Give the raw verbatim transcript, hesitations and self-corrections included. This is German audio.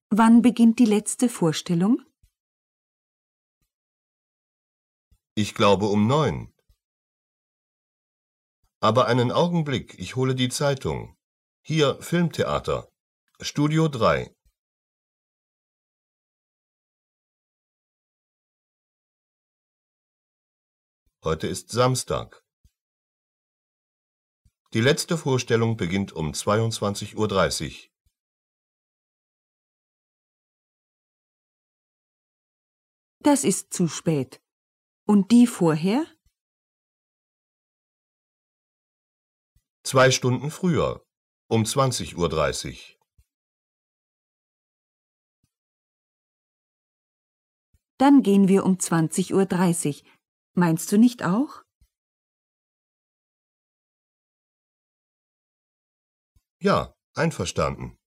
Wann beginnt die letzte Vorstellung? Ich glaube um neun. Aber einen Augenblick, ich hole die Zeitung. Hier Filmtheater. Studio drei. Heute ist Samstag. Die letzte Vorstellung beginnt um zweiundzwanzig Uhr dreißig. Das ist zu spät. Und die vorher? Zwei Stunden früher, um zwanzig Uhr dreißig. Dann gehen wir um zwanzig Uhr dreißig. Meinst du nicht auch? Ja, einverstanden.